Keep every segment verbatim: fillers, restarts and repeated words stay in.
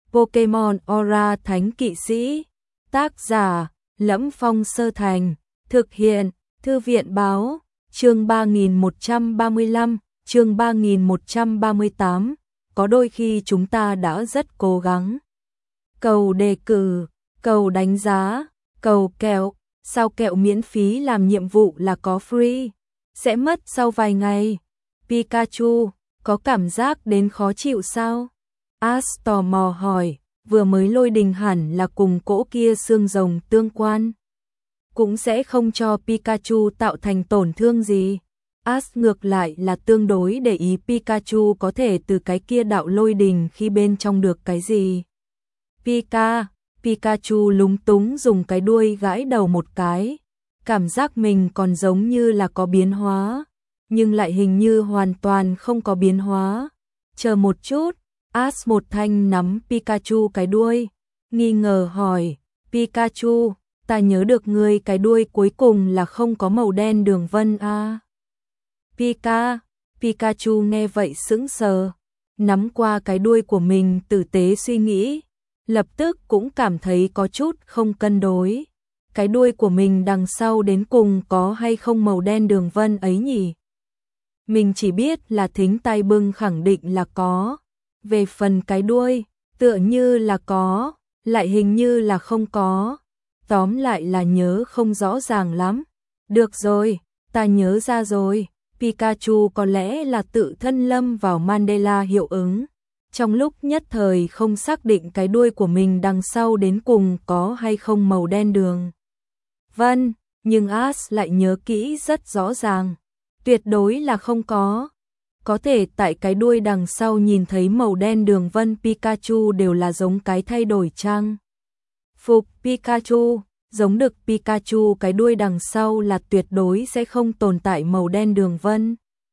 Pokemon Aura Thánh Kỵ Sĩ. Tác giả: Lẫm Phong Sơ Thành. Thực hiện: Thư viện báo. Chương ba nghìn một trăm ba mươi lăm, chương ba nghìn một trăm ba mươi tám. Có đôi khi chúng ta đã rất cố gắng. Cầu đề cử, cầu đánh giá, cầu kẹo, sao kẹo miễn phí làm nhiệm vụ là có free, sẽ mất sau vài ngày. Pikachu, có cảm giác đến khó chịu sao? Ash tò mò hỏi, vừa mới lôi đình hẳn là cùng cỗ kia xương rồng tương quan. Cũng sẽ không cho Pikachu tạo thành tổn thương gì. Ash ngược lại là tương đối để ý Pikachu có thể từ cái kia đạo lôi đình khi bên trong được cái gì. Pika, Pikachu lúng túng dùng cái đuôi gãi đầu một cái. Cảm giác mình còn giống như là có biến hóa, nhưng lại hình như hoàn toàn không có biến hóa. Chờ một chút, Ash một thanh nắm Pikachu cái đuôi, nghi ngờ hỏi, Pikachu, ta nhớ được ngươi cái đuôi cuối cùng là không có màu đen đường vân à? Pika, Pikachu nghe vậy sững sờ, nắm qua cái đuôi của mình tử tế suy nghĩ, lập tức cũng cảm thấy có chút không cân đối. Cái đuôi của mình đằng sau đến cùng có hay không màu đen đường vân ấy nhỉ? Mình chỉ biết là thính tai bưng khẳng định là có. Về phần cái đuôi, tựa như là có, lại hình như là không có. Tóm lại là nhớ không rõ ràng lắm. Được rồi, ta nhớ ra rồi. Pikachu có lẽ là tự thân lâm vào Mandela hiệu ứng. Trong lúc nhất thời không xác định cái đuôi của mình đằng sau đến cùng có hay không màu đen đường vân, nhưng Ash lại nhớ kỹ rất rõ ràng. Tuyệt đối là không có. Có thể tại cái đuôi đằng sau nhìn thấy màu đen đường vân Pikachu đều là giống cái thay đổi trang phục Pikachu, giống được Pikachu cái đuôi đằng sau là tuyệt đối sẽ không tồn tại màu đen đường vân.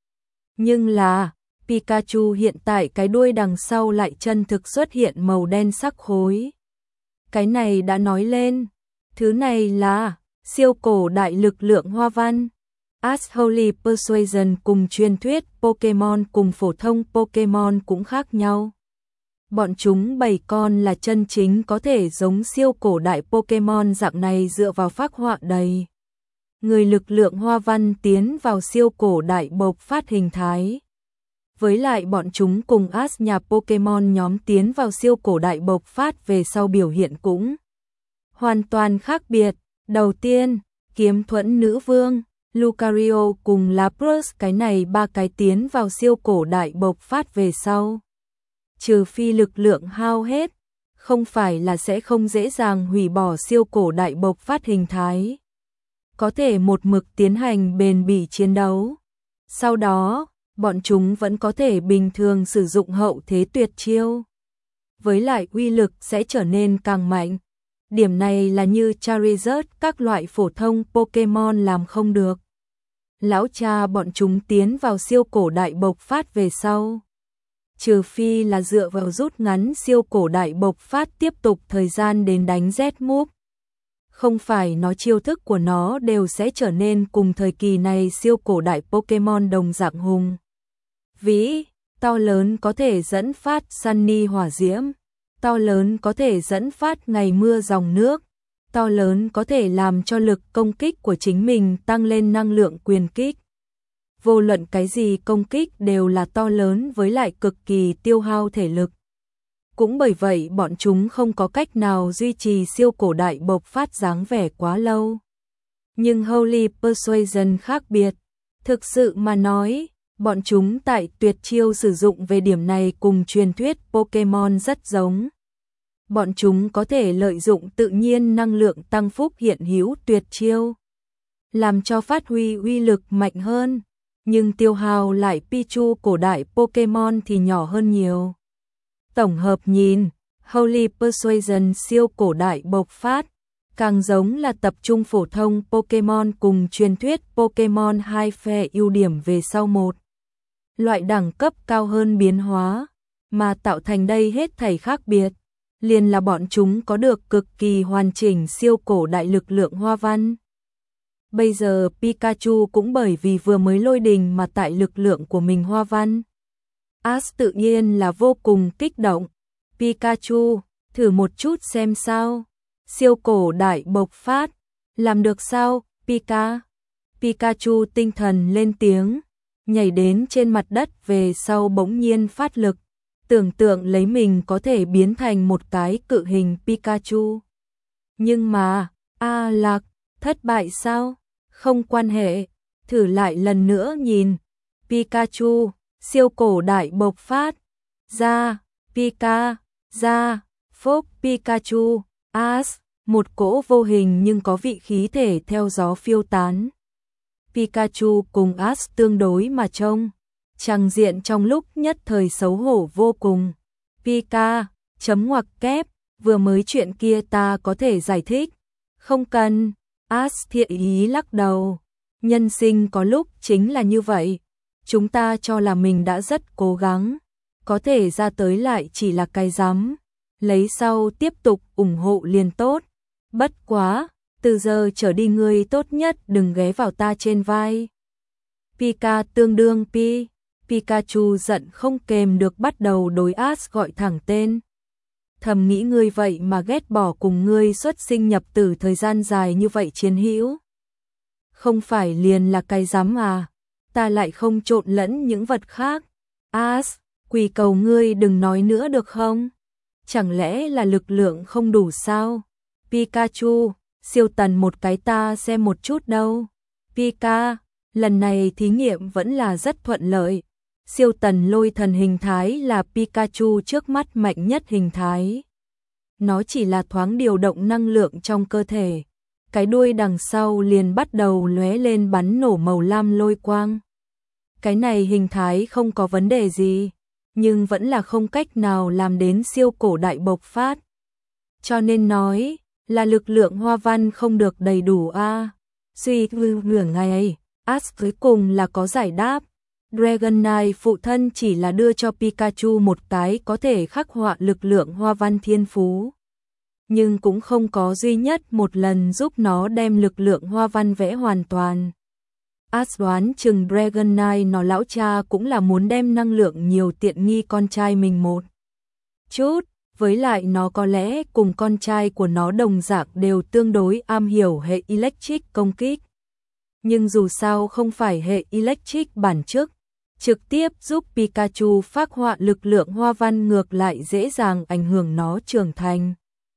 Nhưng là, Pikachu hiện tại cái đuôi đằng sau lại chân thực xuất hiện màu đen sắc khối. Cái này đã nói lên, thứ này là siêu cổ đại lực lượng hoa văn. Ash Holy Persuasion cùng truyền thuyết Pokemon cùng phổ thông Pokemon cũng khác nhau. Bọn chúng bảy con là chân chính có thể giống siêu cổ đại Pokemon dạng này dựa vào phác họa đầy. Người lực lượng hoa văn tiến vào siêu cổ đại bộc phát hình thái. Với lại bọn chúng cùng Ash nhà Pokemon nhóm tiến vào siêu cổ đại bộc phát về sau biểu hiện cũng hoàn toàn khác biệt. Đầu tiên, kiếm thuẫn nữ vương, Lucario cùng Lapras, cái này ba cái tiến vào siêu cổ đại bộc phát về sau. Trừ phi lực lượng hao hết, không phải là sẽ không dễ dàng hủy bỏ siêu cổ đại bộc phát hình thái. Có thể một mực tiến hành bền bỉ chiến đấu. Sau đó, bọn chúng vẫn có thể bình thường sử dụng hậu thế tuyệt chiêu. Với lại uy lực sẽ trở nên càng mạnh. Điểm này là như Charizard các loại phổ thông Pokemon làm không được. Lão cha bọn chúng tiến vào siêu cổ đại bộc phát về sau. Trừ phi là dựa vào rút ngắn siêu cổ đại bộc phát tiếp tục thời gian đến đánh Z-move. Không phải nó chiêu thức của nó đều sẽ trở nên cùng thời kỳ này siêu cổ đại Pokemon đồng dạng hùng vĩ, to lớn có thể dẫn phát Sunny hỏa diễm, to lớn có thể dẫn phát ngày mưa dòng nước, to lớn có thể làm cho lực công kích của chính mình tăng lên năng lượng quyền kích. Vô luận cái gì công kích đều là to lớn với lại cực kỳ tiêu hao thể lực. Cũng bởi vậy bọn chúng không có cách nào duy trì siêu cổ đại bộc phát dáng vẻ quá lâu. Nhưng Holy Persuasion khác biệt. Thực sự mà nói, bọn chúng tại tuyệt chiêu sử dụng về điểm này cùng truyền thuyết Pokemon rất giống. Bọn chúng có thể lợi dụng tự nhiên năng lượng tăng phúc hiện hữu tuyệt chiêu, làm cho phát huy uy lực mạnh hơn, nhưng tiêu hao lại Pichu cổ đại Pokemon thì nhỏ hơn nhiều. Tổng hợp nhìn, Holy Persuasion siêu cổ đại bộc phát, càng giống là tập trung phổ thông Pokemon cùng truyền thuyết Pokemon hai phe ưu điểm về sau một. Loại đẳng cấp cao hơn biến hóa, mà tạo thành đây hết thảy khác biệt. Liền là bọn chúng có được cực kỳ hoàn chỉnh siêu cổ đại lực lượng hoa văn. Bây giờ Pikachu cũng bởi vì vừa mới lôi đình mà tại lực lượng của mình hoa văn. Ash tự nhiên là vô cùng kích động. Pikachu, thử một chút xem sao. Siêu cổ đại bộc phát. Làm được sao, Pika? Pikachu tinh thần lên tiếng, nhảy đến trên mặt đất về sau bỗng nhiên phát lực, tưởng tượng lấy mình có thể biến thành một cái cự hình Pikachu. Nhưng mà, a lạc, thất bại sao? Không quan hệ, thử lại lần nữa nhìn. Pikachu, siêu cổ đại bộc phát. Ra, Pika, ra, phốc Pikachu, as, một cỗ vô hình nhưng có vị khí thể theo gió phiêu tán. Pikachu cùng Ash tương đối mà trông, tràng diện trong lúc nhất thời xấu hổ vô cùng. Pika, chấm ngoặc kép, vừa mới chuyện kia ta có thể giải thích. Không cần, Ash thiện ý lắc đầu. Nhân sinh có lúc chính là như vậy. Chúng ta cho là mình đã rất cố gắng, có thể ra tới lại chỉ là cái rắm. Lấy sau tiếp tục ủng hộ liền tốt. Bất quá, từ giờ trở đi ngươi tốt nhất đừng ghé vào ta trên vai. Pika tương đương Pi. Pikachu giận không kềm được bắt đầu đối Ash gọi thẳng tên. Thầm nghĩ ngươi vậy mà ghét bỏ cùng ngươi xuất sinh nhập tử thời gian dài như vậy chiến hữu. Không phải liền là cái rắm à, ta lại không trộn lẫn những vật khác. Ash, quỳ cầu ngươi đừng nói nữa được không? Chẳng lẽ là lực lượng không đủ sao? Pikachu, siêu tần một cái ta xem một chút đâu. Pika, lần này thí nghiệm vẫn là rất thuận lợi. Siêu tần lôi thần hình thái là Pikachu trước mắt mạnh nhất hình thái. Nó chỉ là thoáng điều động năng lượng trong cơ thể. Cái đuôi đằng sau liền bắt đầu lóe lên bắn nổ màu lam lôi quang. Cái này hình thái không có vấn đề gì, nhưng vẫn là không cách nào làm đến siêu cổ đại bộc phát. Cho nên nói là lực lượng hoa văn không được đầy đủ a. À. Suy tư nửa ngày, Ash cuối cùng là có giải đáp. Dragonite phụ thân chỉ là đưa cho Pikachu một cái có thể khắc họa lực lượng hoa văn thiên phú, nhưng cũng không có duy nhất một lần giúp nó đem lực lượng hoa văn vẽ hoàn toàn. Ash đoán chừng Dragonite nó lão cha cũng là muốn đem năng lượng nhiều tiện nghi con trai mình một chút, với lại nó có lẽ cùng con trai của nó đồng dạng đều tương đối am hiểu hệ electric công kích. Nhưng dù sao không phải hệ electric bản chất, trực tiếp giúp Pikachu phác họa lực lượng hoa văn ngược lại dễ dàng ảnh hưởng nó trưởng thành.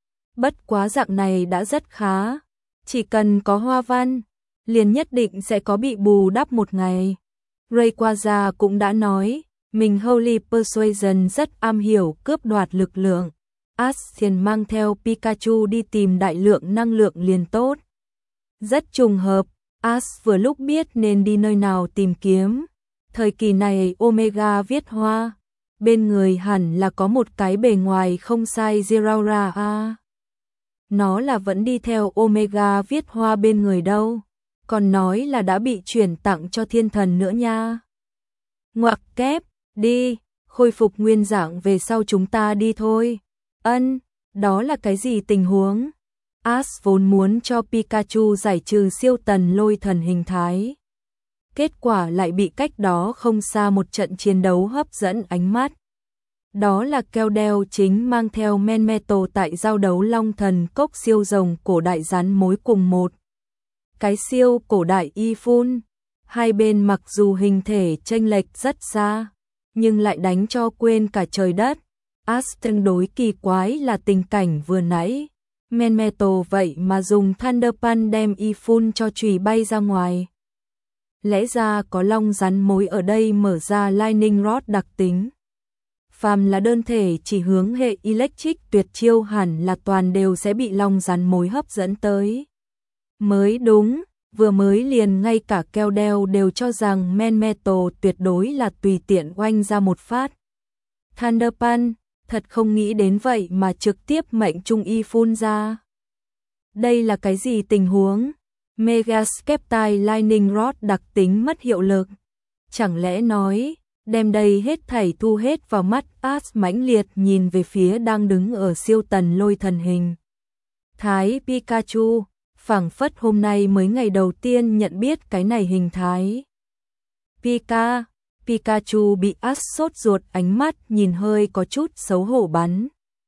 Bất quá dạng này đã rất khá, chỉ cần có hoa văn, liền nhất định sẽ có bị bù đắp một ngày. Rayquaza cũng đã nói, mình Holy Persuasion rất am hiểu cướp đoạt lực lượng. Ash liền mang theo Pikachu đi tìm đại lượng năng lượng liền tốt. Rất trùng hợp, Ash vừa lúc biết nên đi nơi nào tìm kiếm. Thời kỳ này Omega viết hoa, bên người hẳn là có một cái bề ngoài không sai Zeraora a. Nó là vẫn đi theo Omega viết hoa bên người đâu, còn nói là đã bị chuyển tặng cho thiên thần nữa nha. Ngoặc kép, đi, khôi phục nguyên dạng về sau chúng ta đi thôi. Ân, đó là cái gì tình huống? Ash vốn muốn cho Pikachu giải trừ siêu tần lôi thần hình thái. Kết quả lại bị cách đó không xa một trận chiến đấu hấp dẫn ánh mắt. Đó là Keldeo chính mang theo Manmetal tại giao đấu Long Thần Cốc siêu rồng cổ đại rắn mối cùng một cái siêu cổ đại Ifun. Hai bên mặc dù hình thể chênh lệch rất xa, nhưng lại đánh cho quên cả trời đất. Ash tương đối kỳ quái là tình cảnh vừa nãy, Manmetal vậy mà dùng Thunder Punch đem Ifun cho chùy bay ra ngoài. Lẽ ra có long rắn mối ở đây mở ra Lightning Rod đặc tính. Phàm là đơn thể chỉ hướng hệ electric tuyệt chiêu hẳn là toàn đều sẽ bị long rắn mối hấp dẫn tới. Mới đúng, vừa mới liền ngay cả Keldeo đều cho rằng Manmetal tuyệt đối là tùy tiện oanh ra một phát. Thunder Punch, thật không nghĩ đến vậy mà trực tiếp mệnh trung y phun ra. Đây là cái gì tình huống? Mega Skeptile Lightning Rod đặc tính mất hiệu lực. Chẳng lẽ nói, đem đây hết thảy thu hết vào mắt. Ash mãnh liệt nhìn về phía đang đứng ở siêu tần lôi thần hình thái Pikachu, phảng phất hôm nay mới ngày đầu tiên nhận biết cái này hình thái. Pika, Pikachu bị Ash sốt ruột ánh mắt nhìn hơi có chút xấu hổ bắn.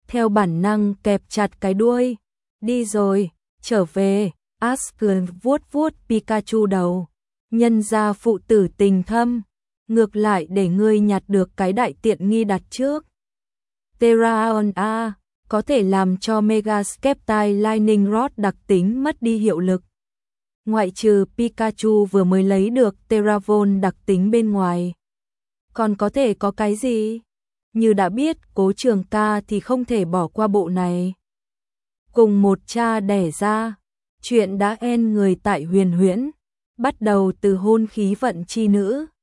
theo bản năng kẹp chặt cái đuôi. Đi rồi, trở về, Ash cười vuốt vuốt Pikachu đầu. Nhân ra phụ tử tình thâm, ngược lại để ngươi nhặt được cái đại tiện nghi đặt trước. Terraon A có thể làm cho Mega Sceptile Lightning Rod đặc tính mất đi hiệu lực. Ngoại trừ Pikachu vừa mới lấy được Terravon đặc tính bên ngoài. Còn có thể có cái gì? Như đã biết, Cố Trường Ca thì không thể bỏ qua bộ này. Cùng một cha đẻ ra, chuyện đã en người tại Huyền Huyễn, bắt đầu từ hôn khí vận chi nữ.